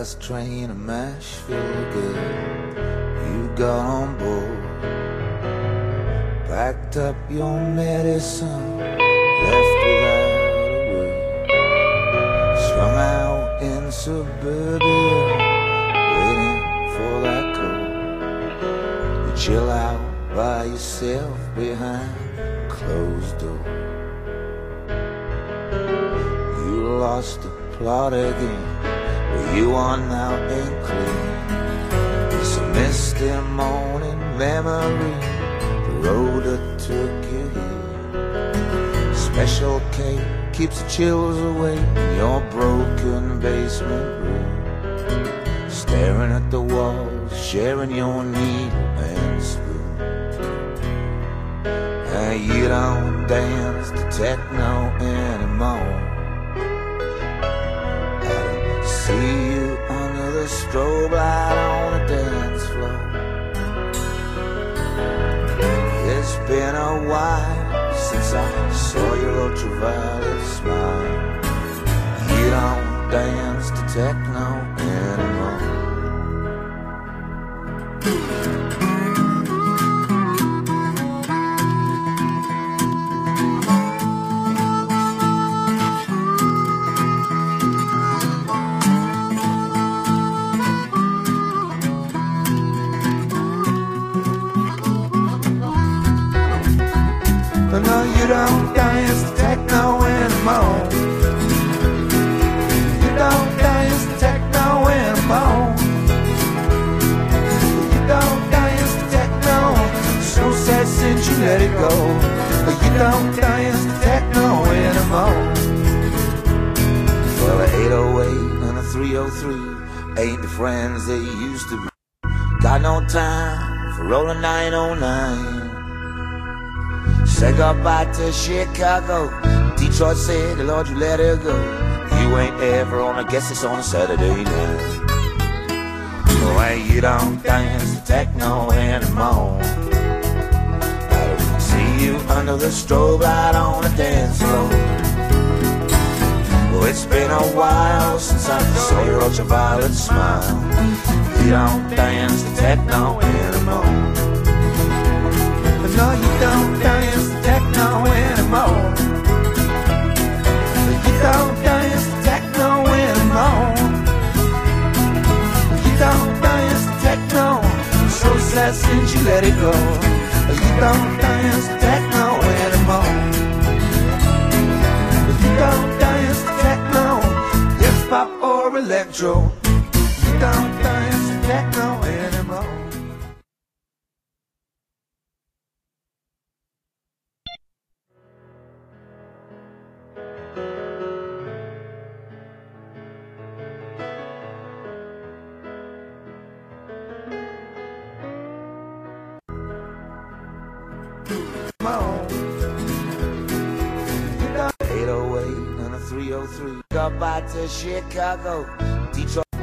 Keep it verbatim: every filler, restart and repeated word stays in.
last train to Nashville again. You got on board, packed up your medicine, left without a word. Strung out in suburbia, waiting for that call. You chill out by yourself behind a closed door. You lost the plot again, where you are now ain't clear. It's a misty morning memory, the road that took you here. Special K keeps the chills away in your broken basement room. Staring at the walls, sharing your needle and spoon. And you don't dance to techno anymore. See you under the strobe light on the dance floor. It's been a while since I saw your ultraviolet smile. You don't dance to techno anymore. No, you don't dance to techno anymore. You don't dance to techno anymore. You don't dance to techno. So sad since you let it go. You don't dance to techno anymore. Well, the eight oh eight and the three oh three ain't the friends they used to be. Got no time for rolling nine oh nine. Say goodbye to Chicago. Detroit said, Lord, you let her go. You ain't ever on, I guess it's on a Saturday night. Boy, you don't dance to techno anymore. I don't see you under the strobe light on the dance floor. Well, it's been a while since I saw your ultraviolet smile. You don't dance to techno anymore. No, you don't dance to techno anymore. You don't dance to techno anymore. You don't dance to techno. So sad since you let it go. You don't dance to techno anymore. You don't dance to techno. Hip hop or electro. You don't dance to techno anymore. eight oh eight and a three oh three. Goodbye to Chicago, Detroit.